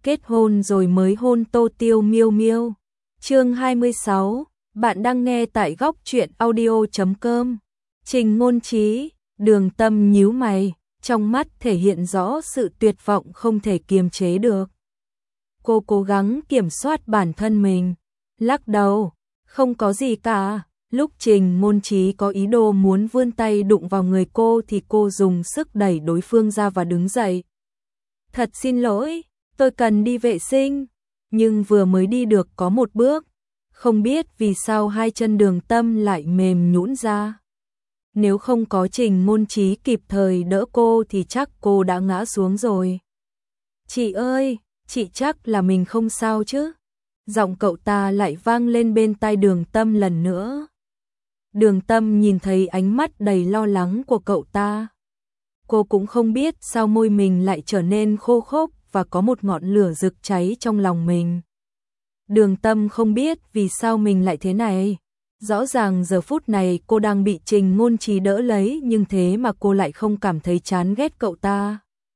kết hôn rồi mới hôn Tô Tiêu Miêu Miêu. Chương 26, bạn đang nghe tại góc truyện audio.com. Trình Ngôn Chí, Đường Tâm nhíu mày, trong mắt thể hiện rõ sự tuyệt vọng không thể kiềm chế được. Cô cố gắng kiểm soát bản thân mình, lắc đầu, không có gì cả. Lúc Trình Ngôn Chí có ý đồ muốn vươn tay đụng vào người cô thì cô dùng sức đẩy đối phương ra và đứng dậy. Thật xin lỗi, tôi cần đi vệ sinh. Nhưng vừa mới đi được có một bước, không biết vì sao hai chân Đường Tâm lại mềm nhũn ra. Nếu không có Trình Ngôn Chí kịp thời đỡ cô thì chắc cô đã ngã xuống rồi. Chị ơi, chị chắc là mình không sao chứ? Giọng cậu ta lại vang lên bên tai Đường Tâm lần nữa. Đường Tâm nhìn thấy ánh mắt đầy lo lắng của cậu ta. Cô cũng không biết sao môi mình lại trở nên khô khốc và có một ngọn lửa rực cháy trong lòng mình. Đường Tâm không biết vì sao mình lại thế này. Rõ ràng giờ phút này cô đang bị Trình Ngôn Chí đỡ lấy nhưng thế mà cô lại không cảm thấy chán ghét cậu ta.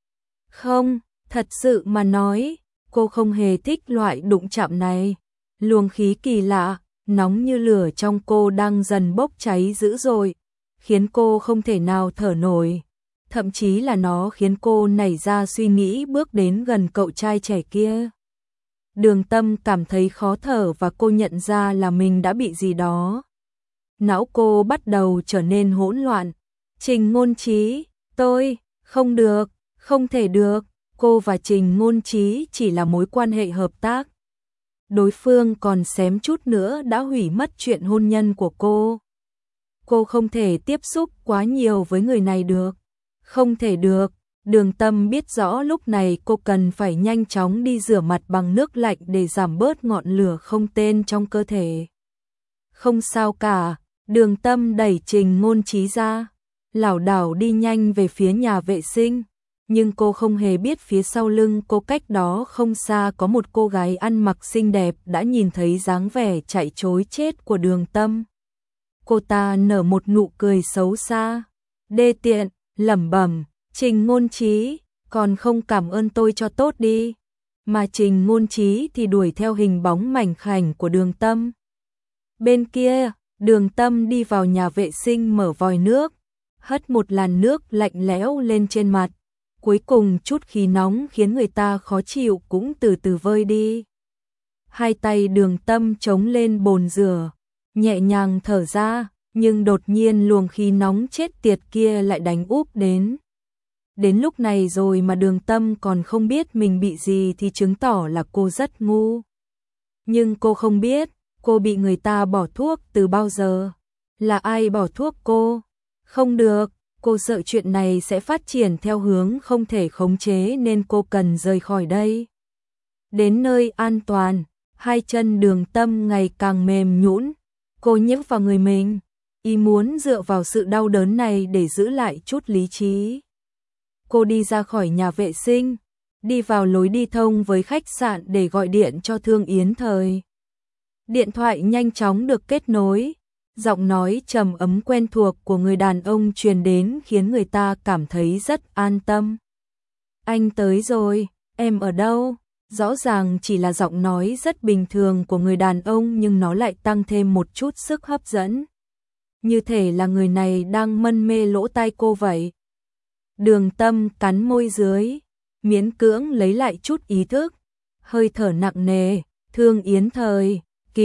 Không, thật sự mà nói, cô không hề thích loại đụng chạm này. Luồng khí kỳ lạ, nóng như lửa trong cô đang dần bốc cháy dữ dội, khiến cô không thể nào thở nổi. Thậm chí là nó khiến cô nảy ra suy nghĩ bước đến gần cậu trai trẻ kia. Đường Tâm cảm thấy khó thở và cô nhận ra là mình đã bị gì đó. Não cô bắt đầu trở nên hỗn loạn. Trình Ngôn Chí, tôi, không được, không thể được. Cô và Trình Ngôn Chí chỉ là mối quan hệ hợp tác. Đối phương còn xém chút nữa đã hủy mất chuyện hôn nhân của cô. Cô không thể tiếp xúc quá nhiều với người này được. Không thể được. Đường Tâm biết rõ lúc này cô cần phải nhanh chóng đi rửa mặt bằng nước lạnh để giảm bớt ngọn lửa không tên trong cơ thể. Không sao cả, Đường Tâm đẩy Trình Ngôn Chí ra, lảo đảo đi nhanh về phía nhà vệ sinh. Nhưng cô không hề biết phía sau lưng cô cách đó không xa có một cô gái ăn mặc xinh đẹp đã nhìn thấy dáng vẻ chạy trối chết của Đường Tâm. Cô ta nở một nụ cười xấu xa, đê tiện, lẩm bẩm. Trình Ngôn Chí, còn không cảm ơn tôi cho tốt đi. Mà Trình Ngôn Chí thì đuổi theo hình bóng mảnh khảnh của Đường Tâm. Bên kia, Đường Tâm đi vào nhà vệ sinh mở vòi nước, hất một làn nước lạnh lẽo lên trên mặt. Cuối cùng chút khí nóng khiến người ta khó chịu cũng từ từ vơi đi. Hai tay Đường Tâm chống lên bồn rửa, nhẹ nhàng thở ra, nhưng đột nhiên luồng khí nóng chết tiệt kia lại đánh úp đến. Đến lúc này rồi mà Đường Tâm còn không biết mình bị gì thì chứng tỏ là cô rất ngu. Nhưng cô không biết, cô bị người ta bỏ thuốc từ bao giờ. Là ai bỏ thuốc cô? Không được, cô sợ chuyện này sẽ phát triển theo hướng không thể khống chế nên cô cần rời khỏi đây. Đến nơi an toàn, hai chân Đường Tâm ngày càng mềm nhũn. Cô nhấc vào người mình, ý muốn dựa vào sự đau đớn này để giữ lại chút lý trí. Cô đi ra khỏi nhà vệ sinh, đi vào lối đi thông với khách sạn để gọi điện cho Thương Yến Thời. Điện thoại nhanh chóng được kết nối, giọng nói trầm ấm quen thuộc của người đàn ông truyền đến khiến người ta cảm thấy rất an tâm. Anh tới rồi, em ở đâu? Rõ ràng chỉ là giọng nói rất bình thường của người đàn ông nhưng nó lại tăng thêm một chút sức hấp dẫn. Như thể là người này đang mân mê lỗ tai cô vậy. Đường Tâm cắn môi dưới, miễn cưỡng lấy lại chút ý thức, hơi thở nặng nề. Thương Yến Thời,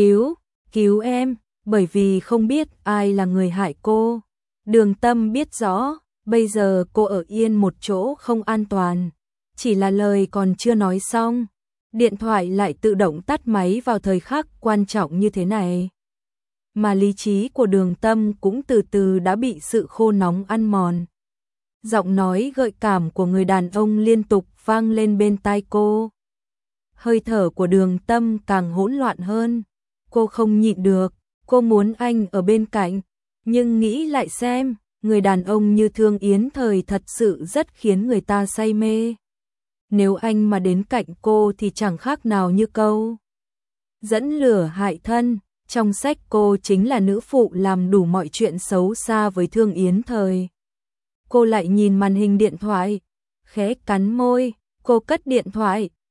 cứu em, bởi vì không biết ai là người hại cô. Đường Tâm biết rõ, bây giờ cô ở yên một chỗ không an toàn. Chỉ là lời còn chưa nói xong, điện thoại lại tự động tắt máy vào thời khắc quan trọng như thế này. Mà lý trí của Đường Tâm cũng từ từ đã bị sự khô nóng ăn mòn. Giọng nói gợi cảm của người đàn ông liên tục vang lên bên tai cô. Hơi thở của Đường Tâm càng hỗn loạn hơn. Cô không nhịn được, cô muốn anh ở bên cạnh. Nhưng nghĩ lại xem, người đàn ông như Thương Yến Thời thật sự rất khiến người ta say mê. Nếu anh mà đến cạnh cô thì chẳng khác nào như câu dẫn lửa hại thân. Trong sách cô chính là nữ phụ làm đủ mọi chuyện xấu xa với Thương Yến Thời. Cô lại nhìn màn hình điện thoại, khẽ cắn môi, cô cất điện thoại,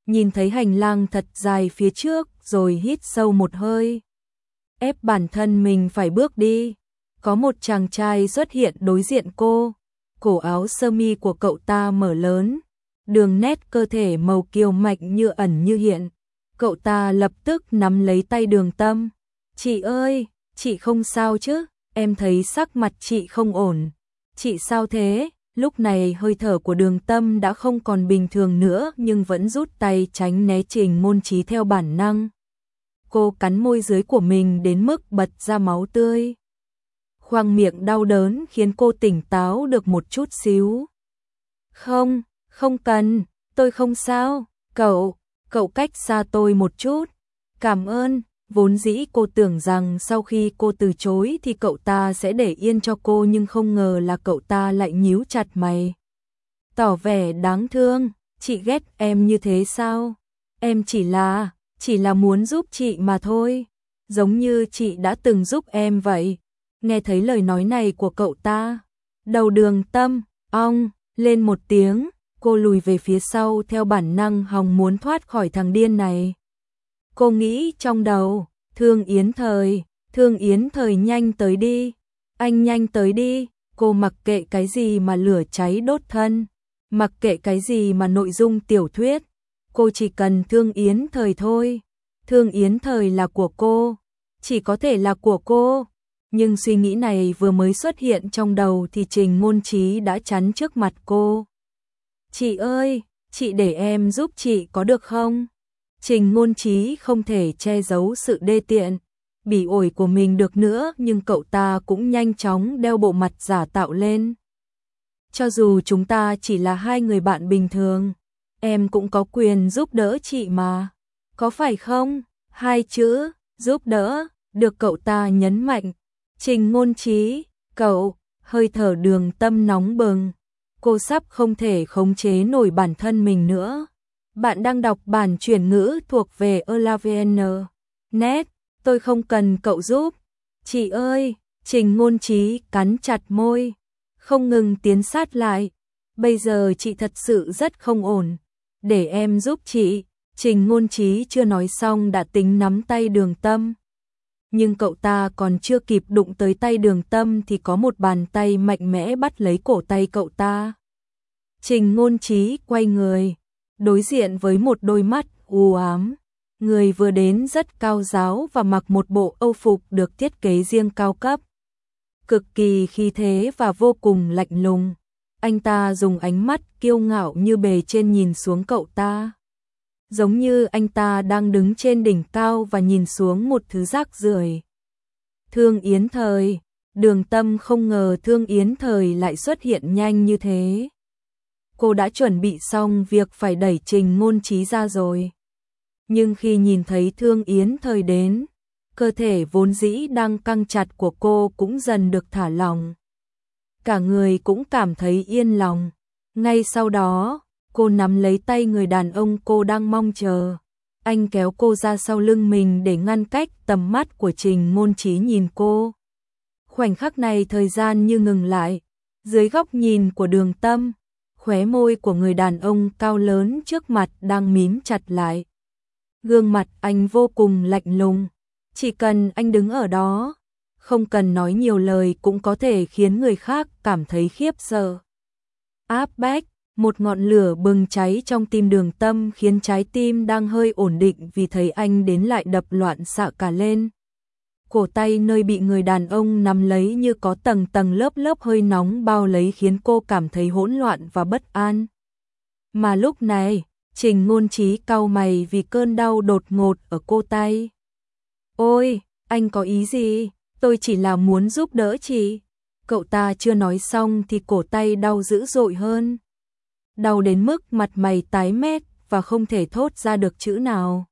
nhìn thấy hành lang thật dài phía trước rồi hít sâu một hơi. Ép bản thân mình phải bước đi. Có một chàng trai xuất hiện đối diện cô. Cổ áo sơ mi của cậu ta mở lớn, đường nét cơ thể màu kiều mạch như ẩn như hiện. Cậu ta lập tức nắm lấy tay Đường Tâm. Chị ơi, chị không sao chứ? Em thấy sắc mặt chị không ổn. Chị sao thế? Lúc này hơi thở của Đường Tâm đã không còn bình thường nữa nhưng vẫn rút tay tránh né Trình Ngôn Chí theo bản năng. Cô cắn môi dưới của mình đến mức bật ra máu tươi. Khoang miệng đau đớn khiến cô tỉnh táo được một chút xíu. Không, không cần, tôi không sao. Cậu cách xa tôi một chút. Cảm ơn. Vốn dĩ cô tưởng rằng sau khi cô từ chối thì cậu ta sẽ để yên cho cô nhưng không ngờ là cậu ta lại nhíu chặt mày. Tỏ vẻ đáng thương, chị ghét em như thế sao? Em chỉ là muốn giúp chị mà thôi. Giống như chị đã từng giúp em vậy. Nghe thấy lời nói này của cậu ta, đầu Đường Tâm ong lên một tiếng, cô lùi về phía sau theo bản năng hòng muốn thoát khỏi thằng điên này. Cô nghĩ trong đầu, Thương Yến Thời nhanh tới đi, anh nhanh tới đi. Cô mặc kệ cái gì mà lửa cháy đốt thân, mặc kệ cái gì mà nội dung tiểu thuyết, cô chỉ cần Thương Yến Thời thôi. Thương Yến Thời là của cô, chỉ có thể là của cô. Nhưng suy nghĩ này vừa mới xuất hiện trong đầu thì Trình Ngôn Chí đã chắn trước mặt cô. Chị ơi, chị để em giúp chị có được không? Trình Ngôn Chí không thể che giấu sự đê tiện, bỉ ổi của mình được nữa nhưng cậu ta cũng nhanh chóng đeo bộ mặt giả tạo lên. Cho dù chúng ta chỉ là hai người bạn bình thường, em cũng có quyền giúp đỡ chị mà. Có phải không? Hai chữ, giúp đỡ, được cậu ta nhấn mạnh. Trình Ngôn Chí, cậu, hơi thở Đường Tâm nóng bừng. Cô sắp không thể khống chế nổi bản thân mình nữa. Bạn đang đọc bản chuyển ngữ thuộc về Elavn. Net, tôi không cần cậu giúp. Chị ơi, Trình Ngôn Chí cắn chặt môi, không ngừng tiến sát lại. Bây giờ chị thật sự rất không ổn. Để em giúp chị. Trình Ngôn Chí chưa nói xong đã tính nắm tay Đường Tâm. Nhưng cậu ta còn chưa kịp đụng tới tay Đường Tâm thì có một bàn tay mạnh mẽ bắt lấy cổ tay cậu ta. Trình Ngôn Chí quay người, đối diện với một đôi mắt u ám. Người vừa đến rất cao giáo và mặc một bộ âu phục được thiết kế riêng cao cấp. Cực kỳ khí thế và vô cùng lạnh lùng. Anh ta dùng ánh mắt kiêu ngạo như bề trên nhìn xuống cậu ta. Giống như anh ta đang đứng trên đỉnh cao và nhìn xuống một thứ rác rưởi. Thương Yến Thời, Đường Tâm không ngờ Thương Yến Thời lại xuất hiện nhanh như thế. Cô đã chuẩn bị xong việc phải đẩy Trình Ngôn Chí ra rồi. Nhưng khi nhìn thấy Thương Yến Thời đến, cơ thể vốn dĩ đang căng chặt của cô cũng dần được thả lỏng. Cả người cũng cảm thấy yên lòng. Ngay sau đó, cô nắm lấy tay người đàn ông cô đang mong chờ. Anh kéo cô ra sau lưng mình để ngăn cách tầm mắt của Trình Ngôn Chí nhìn cô. Khoảnh khắc này thời gian như ngừng lại. Dưới góc nhìn của Đường Tâm, khóe môi của người đàn ông cao lớn trước mặt đang mím chặt lại. Gương mặt anh vô cùng lạnh lùng. Chỉ cần anh đứng ở đó, không cần nói nhiều lời cũng có thể khiến người khác cảm thấy khiếp sợ. Áp bách, một ngọn lửa bừng cháy trong tim Đường Tâm khiến trái tim đang hơi ổn định vì thấy anh đến lại đập loạn xạ cả lên. Cổ tay nơi bị người đàn ông nắm lấy như có tầng tầng lớp lớp hơi nóng bao lấy khiến cô cảm thấy hỗn loạn và bất an. Mà lúc này, Trình Ngôn Chí cau mày vì cơn đau đột ngột ở cô tay. Ôi, anh có ý gì? Tôi chỉ là muốn giúp đỡ chị. Cậu ta chưa nói xong thì cổ tay đau dữ dội hơn. Đau đến mức mặt mày tái mét và không thể thốt ra được chữ nào.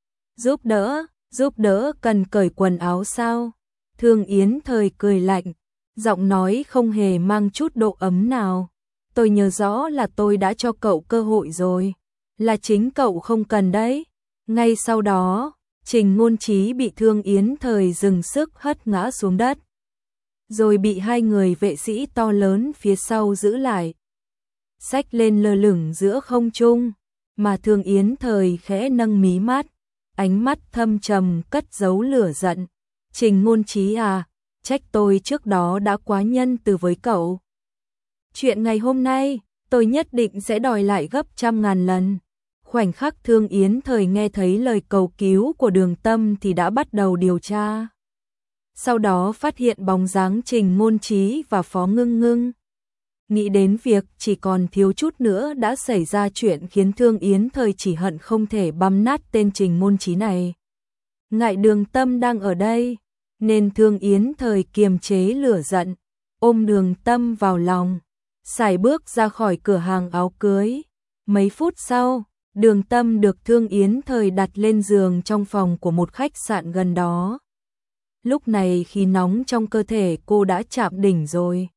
Giúp đỡ cần cởi quần áo sao? Thương Yến Thời cười lạnh, giọng nói không hề mang chút độ ấm nào. Tôi nhớ rõ là tôi đã cho cậu cơ hội rồi, là chính cậu không cần đấy. Ngay sau đó, Trình Ngôn Chí bị Thương Yến Thời dừng sức hất ngã xuống đất. Rồi bị hai người vệ sĩ to lớn phía sau giữ lại. Xách lên lơ lửng giữa không trung. mà Thương Yến Thời khẽ nâng mí mắt, ánh mắt thâm trầm cất giấu lửa giận. Trình Ngôn Chí à, trách tôi trước đó đã quá nhân từ với cậu. Chuyện ngày hôm nay, tôi nhất định sẽ đòi lại gấp trăm ngàn lần. Khoảnh khắc Thương Yến Thời nghe thấy lời cầu cứu của Đường Tâm thì đã bắt đầu điều tra. Sau đó phát hiện bóng dáng Trình Ngôn Chí và Phó Ngưng Ngưng. Nghĩ đến việc chỉ còn thiếu chút nữa đã xảy ra chuyện khiến Thương Yến Thời chỉ hận không thể băm nát tên Trình Ngôn Chí này. Ngại Đường Tâm đang ở đây, nên Thương Yến Thời kiềm chế lửa giận, ôm Đường Tâm vào lòng, sải bước ra khỏi cửa hàng áo cưới. Mấy phút sau, Đường Tâm được Thương Yến Thời đặt lên giường trong phòng của một khách sạn gần đó. Lúc này khí nóng trong cơ thể cô đã chạm đỉnh rồi.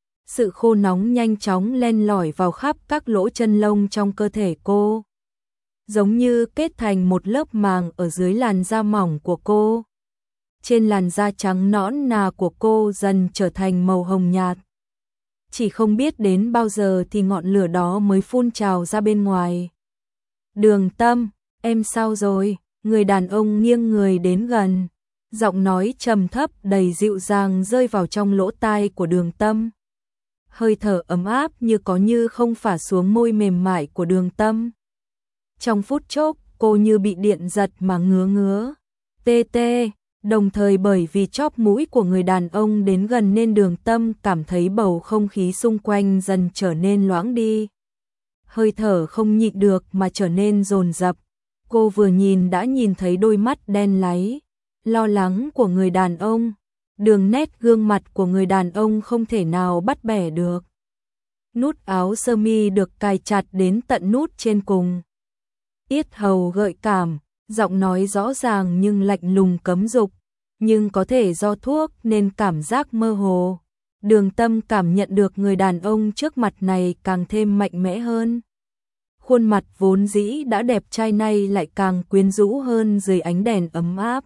Sự khô nóng nhanh chóng len lỏi vào khắp các lỗ chân lông trong cơ thể cô, giống như kết thành một lớp màng ở dưới làn da mỏng của cô. Trên làn da trắng nõn nà của cô dần trở thành màu hồng nhạt. Chỉ không biết đến bao giờ thì ngọn lửa đó mới phun trào ra bên ngoài. Đường Tâm, em sao rồi? Người đàn ông nghiêng người đến gần, giọng nói trầm thấp đầy dịu dàng rơi vào trong lỗ tai của Đường Tâm. Hơi thở ấm áp như có như không phả xuống môi mềm mại của Đường Tâm. Trong phút chốc, cô như bị điện giật mà ngứa ngứa, tê tê, đồng thời bởi vì chóp mũi của người đàn ông đến gần nên Đường Tâm cảm thấy bầu không khí xung quanh dần trở nên loãng đi. Hơi thở không nhịn được mà trở nên dồn dập. Cô vừa nhìn đã nhìn thấy đôi mắt đen láy, lo lắng của người đàn ông. Đường nét gương mặt của người đàn ông không thể nào bắt bẻ được. Nút áo sơ mi được cài chặt đến tận nút trên cùng. Yết hầu gợi cảm, giọng nói rõ ràng nhưng lạnh lùng cấm dục, nhưng có thể do thuốc nên cảm giác mơ hồ. Đường Tâm cảm nhận được người đàn ông trước mặt này càng thêm mạnh mẽ hơn. Khuôn mặt vốn dĩ đã đẹp trai nay lại càng quyến rũ hơn dưới ánh đèn ấm áp.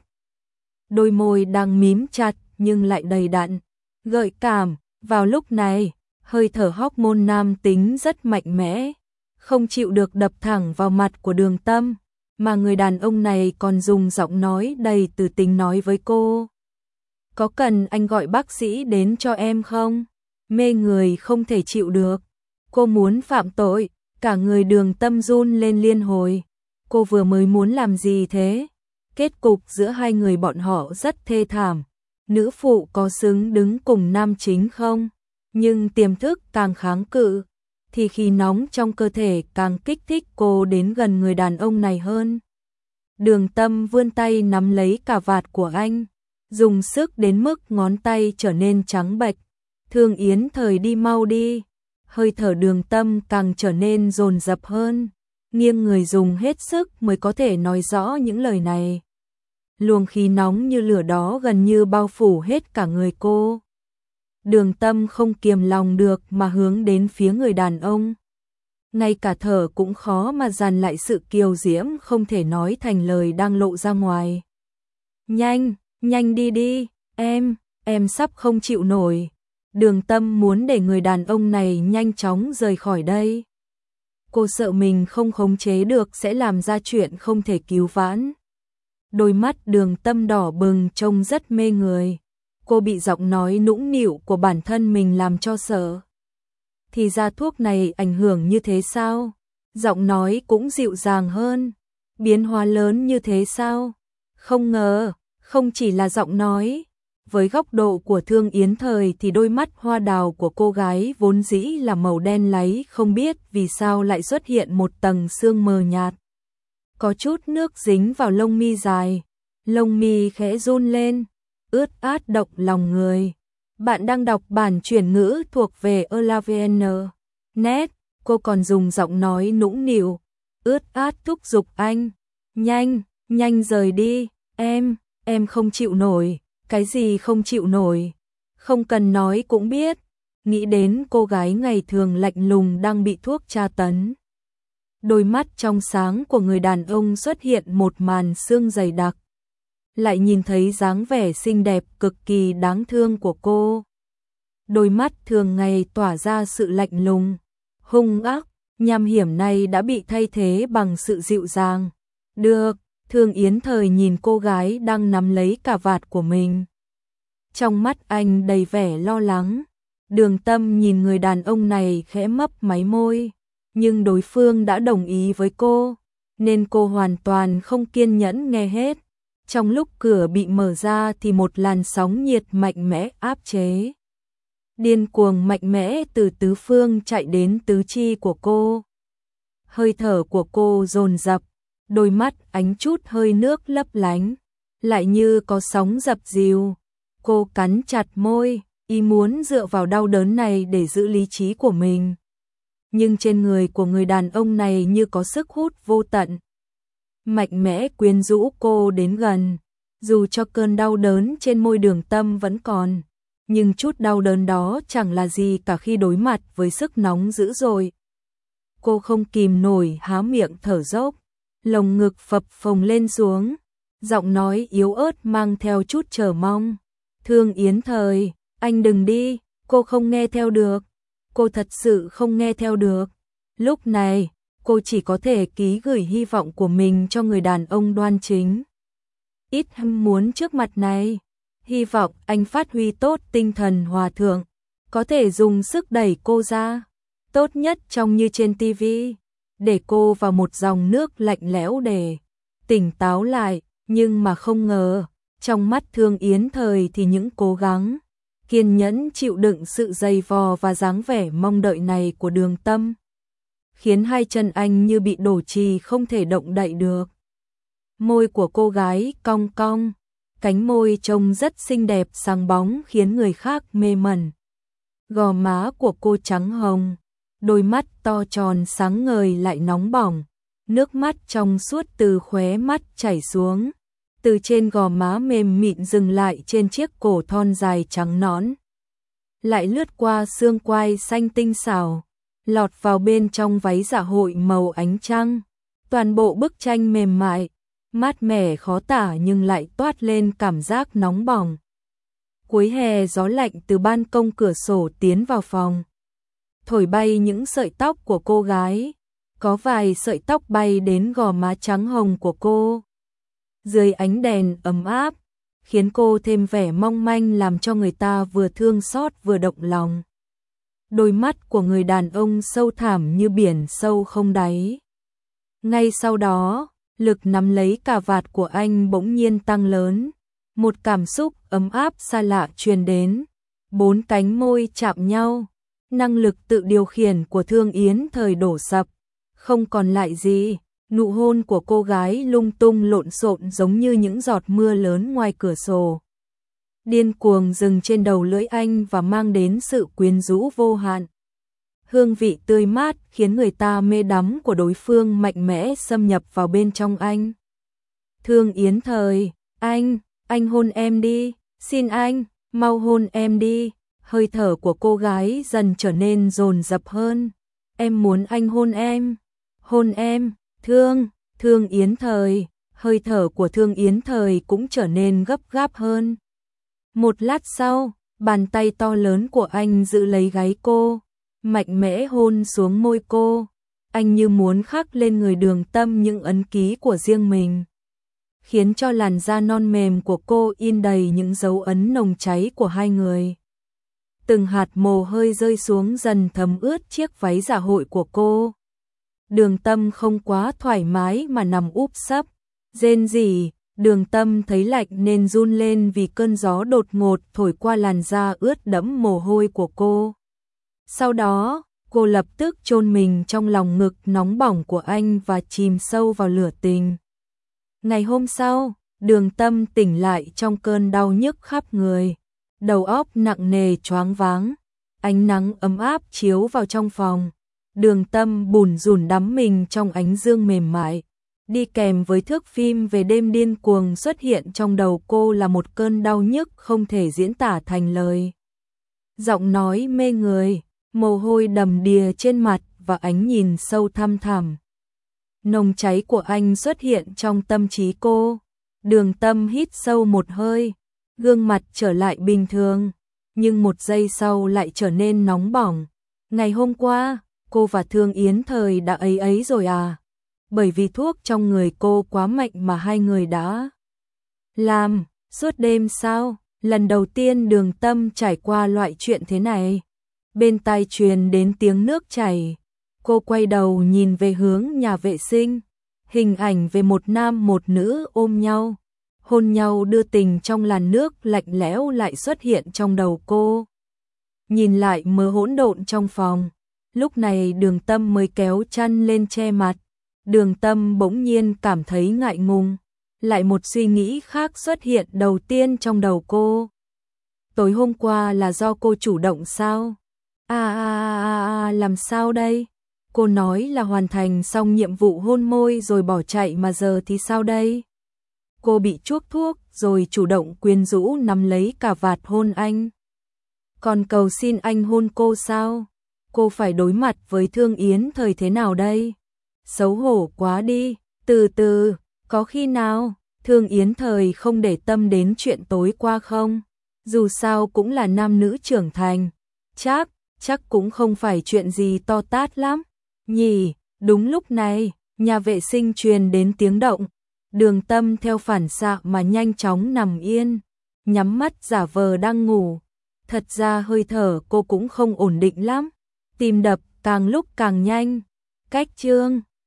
Đôi môi đang mím chặt nhưng lại đầy đặn, gợi cảm. Vào lúc này, hơi thở hormone nam tính rất mạnh mẽ, không chịu được đập thẳng vào mặt của Đường Tâm, mà người đàn ông này còn dùng giọng nói đầy từ tính nói với cô. Có cần anh gọi bác sĩ đến cho em không? Mê người không thể chịu được. Cô muốn phạm tội, cả người Đường Tâm run lên liên hồi. Cô vừa mới muốn làm gì thế? Kết cục giữa hai người bọn họ rất thê thảm. Nữ phụ có xứng đứng cùng nam chính không? Nhưng tiềm thức càng kháng cự, thì khí nóng trong cơ thể càng kích thích cô đến gần người đàn ông này hơn. Đường Tâm vươn tay nắm lấy cà vạt của anh, dùng sức đến mức ngón tay trở nên trắng bệch. Thương Yến Thời đi mau đi. Hơi thở Đường Tâm càng trở nên dồn dập hơn, nghiêng người dùng hết sức mới có thể nói rõ những lời này. Luồng khí nóng như lửa đó gần như bao phủ hết cả người cô. Đường Tâm không kiềm lòng được mà hướng đến phía người đàn ông. Ngay cả thở cũng khó mà dằn lại sự kiều diễm không thể nói thành lời đang lộ ra ngoài. Nhanh, nhanh đi đi, em sắp không chịu nổi. Đường Tâm muốn để người đàn ông này nhanh chóng rời khỏi đây. Cô sợ mình không khống chế được sẽ làm ra chuyện không thể cứu vãn. Đôi mắt Đường Tâm đỏ bừng trông rất mê người. Cô bị giọng nói nũng nịu của bản thân mình làm cho sợ. Thì ra thuốc này ảnh hưởng như thế sao? Giọng nói cũng dịu dàng hơn. Biến hóa lớn như thế sao? Không ngờ, không chỉ là giọng nói. Với góc độ của Thương Yến Thời thì đôi mắt hoa đào của cô gái vốn dĩ là màu đen láy, không biết vì sao lại xuất hiện một tầng sương mờ nhạt. Có chút nước dính vào lông mi dài, lông mi khẽ run lên, ướt át động lòng người. Bạn đang đọc bản chuyển ngữ thuộc về ELAVN. Net, cô còn dùng giọng nói nũng nịu, ướt át thúc giục anh. Nhanh, nhanh rời đi, em không chịu nổi. Cái gì không chịu nổi? Không cần nói cũng biết. Nghĩ đến cô gái ngày thường lạnh lùng đang bị thuốc tra tấn. Đôi mắt trong sáng của người đàn ông xuất hiện một màn sương dày đặc. Lại nhìn thấy dáng vẻ xinh đẹp cực kỳ đáng thương của cô. Đôi mắt thường ngày tỏa ra sự lạnh lùng, hung ác, nham hiểm này đã bị thay thế bằng sự dịu dàng. Được, Thương Yến Thời nhìn cô gái đang nắm lấy cà vạt của mình. Trong mắt anh đầy vẻ lo lắng. Đường Tâm nhìn người đàn ông này khẽ mấp máy môi, nhưng đối phương đã đồng ý với cô, nên cô hoàn toàn không kiên nhẫn nghe hết. Trong lúc cửa bị mở ra thì một làn sóng nhiệt mạnh mẽ áp chế. Điên cuồng mạnh mẽ từ tứ phương chạy đến tứ chi của cô. Hơi thở của cô dồn dập, đôi mắt ánh chút hơi nước lấp lánh, lại như có sóng dập dìu. Cô cắn chặt môi, ý muốn dựa vào đau đớn này để giữ lý trí của mình. Nhưng trên người của người đàn ông này như có sức hút vô tận, mạnh mẽ quyến rũ cô đến gần. Dù cho cơn đau đớn trên môi Đường Tâm vẫn còn, nhưng chút đau đớn đó chẳng là gì cả khi đối mặt với sức nóng dữ dội. Cô không kìm nổi há miệng thở dốc, lồng ngực phập phồng lên xuống, giọng nói yếu ớt mang theo chút chờ mong. Thương Yến Thời, anh đừng đi, cô không nghe theo được. Cô thật sự không nghe theo được. Lúc này, cô chỉ có thể ký gửi hy vọng của mình cho người đàn ông đoan chính. Ít ham muốn trước mặt này. Hy vọng anh phát huy tốt tinh thần hòa thượng, có thể dùng sức đẩy cô ra. Tốt nhất trông như trên tivi, để cô vào một dòng nước lạnh lẽo để tỉnh táo lại. Nhưng mà không ngờ, trong mắt Thương Yến Thời thì những cố gắng, kiên nhẫn chịu đựng sự dày vò và dáng vẻ mong đợi này của Đường Tâm, khiến hai chân anh như bị đổ chì không thể động đậy được. Môi của cô gái cong cong, cánh môi trông rất xinh đẹp sáng bóng khiến người khác mê mẩn. Gò má của cô trắng hồng, đôi mắt to tròn sáng ngời lại nóng bỏng, nước mắt trong suốt từ khóe mắt chảy xuống, từ trên gò má mềm mịn dừng lại trên chiếc cổ thon dài trắng nõn, lại lướt qua xương quai xanh tinh xảo, lọt vào bên trong váy dạ hội màu ánh trăng. Toàn bộ bức tranh mềm mại, mát mẻ khó tả nhưng lại toát lên cảm giác nóng bỏng. Cuối hè gió lạnh từ ban công cửa sổ tiến vào phòng, thổi bay những sợi tóc của cô gái, có vài sợi tóc bay đến gò má trắng hồng của cô. Dưới ánh đèn ấm áp, khiến cô thêm vẻ mong manh làm cho người ta vừa thương xót vừa động lòng. Đôi mắt của người đàn ông sâu thẳm như biển sâu không đáy. Ngay sau đó, lực nắm lấy cà vạt của anh bỗng nhiên tăng lớn. Một cảm xúc ấm áp xa lạ truyền đến. Bốn cánh môi chạm nhau. Năng lực tự điều khiển của Thương Yến Thời đổ sập. Không còn lại gì. Nụ hôn của cô gái lung tung lộn xộn giống như những giọt mưa lớn ngoài cửa sổ. Điên cuồng dừng trên đầu lưỡi anh và mang đến sự quyến rũ vô hạn. Hương vị tươi mát khiến người ta mê đắm của đối phương mạnh mẽ xâm nhập vào bên trong anh. Thương Yến Thời, anh hôn em đi, xin anh, mau hôn em đi. Hơi thở của cô gái dần trở nên dồn dập hơn. Em muốn anh hôn em, Thương Yến Thời. Hơi thở của Thương Yến Thời cũng trở nên gấp gáp hơn. Một lát sau, bàn tay to lớn của anh giữ lấy gáy cô, mạnh mẽ hôn xuống môi cô. Anh như muốn khắc lên người Đường Tâm những ấn ký của riêng mình, khiến cho làn da non mềm của cô in đầy những dấu ấn nồng cháy của hai người. Từng hạt mồ hôi rơi xuống dần thấm ướt chiếc váy dạ hội của cô. Đường Tâm không quá thoải mái mà nằm úp sấp, rên rỉ. Đường Tâm thấy lạnh nên run lên vì cơn gió đột ngột thổi qua làn da ướt đẫm mồ hôi của cô. Sau đó, cô lập tức chôn mình trong lòng ngực nóng bỏng của anh và chìm sâu vào lửa tình. Ngày hôm sau, Đường Tâm tỉnh lại trong cơn đau nhức khắp người, đầu óc nặng nề choáng váng. Ánh nắng ấm áp chiếu vào trong phòng. Đường Tâm bủn rủn đắm mình trong ánh dương mềm mại. Đi kèm với thước phim về đêm điên cuồng xuất hiện trong đầu cô là một cơn đau nhức không thể diễn tả thành lời. Giọng nói mê người, mồ hôi đầm đìa trên mặt và ánh nhìn sâu thăm thẳm. Nồng cháy của anh xuất hiện trong tâm trí cô. Đường Tâm hít sâu một hơi, gương mặt trở lại bình thường, nhưng một giây sau lại trở nên nóng bỏng. Ngày hôm qua, cô và Thương Yến Thời đã ấy ấy rồi à? Bởi vì thuốc trong người cô quá mạnh mà hai người đã làm suốt đêm sao? Lần đầu tiên Đường Tâm trải qua loại chuyện thế này. Bên tai truyền đến tiếng nước chảy. Cô quay đầu nhìn về hướng nhà vệ sinh. Hình ảnh về một nam một nữ ôm nhau, hôn nhau đưa tình trong làn nước lạnh lẽo lại xuất hiện trong đầu cô. Nhìn lại mớ hỗn độn trong phòng. Lúc này Đường Tâm mới kéo chăn lên che mặt. Đường Tâm bỗng nhiên cảm thấy ngại ngùng. Lại một suy nghĩ khác xuất hiện đầu tiên trong đầu cô. Tối hôm qua là do cô chủ động sao? Làm sao đây? Cô nói là hoàn thành xong nhiệm vụ hôn môi rồi bỏ chạy mà giờ thì sao đây? Cô bị chuốc thuốc rồi chủ động quyến rũ nắm lấy cà vạt hôn anh. Còn cầu xin anh hôn cô sao? Cô phải đối mặt với Thương Yến Thời thế nào đây? Xấu hổ quá đi, từ từ, có khi nào Thương Yến Thời không để tâm đến chuyện tối qua không? Dù sao cũng là nam nữ trưởng thành, chắc cũng không phải chuyện gì to tát lắm. Nhỉ, đúng lúc này, nhà vệ sinh truyền đến tiếng động. Đường Tâm theo phản xạ mà nhanh chóng nằm yên, nhắm mắt giả vờ đang ngủ. Thật ra hơi thở cô cũng không ổn định lắm, tim đập càng lúc càng nhanh. Cách chương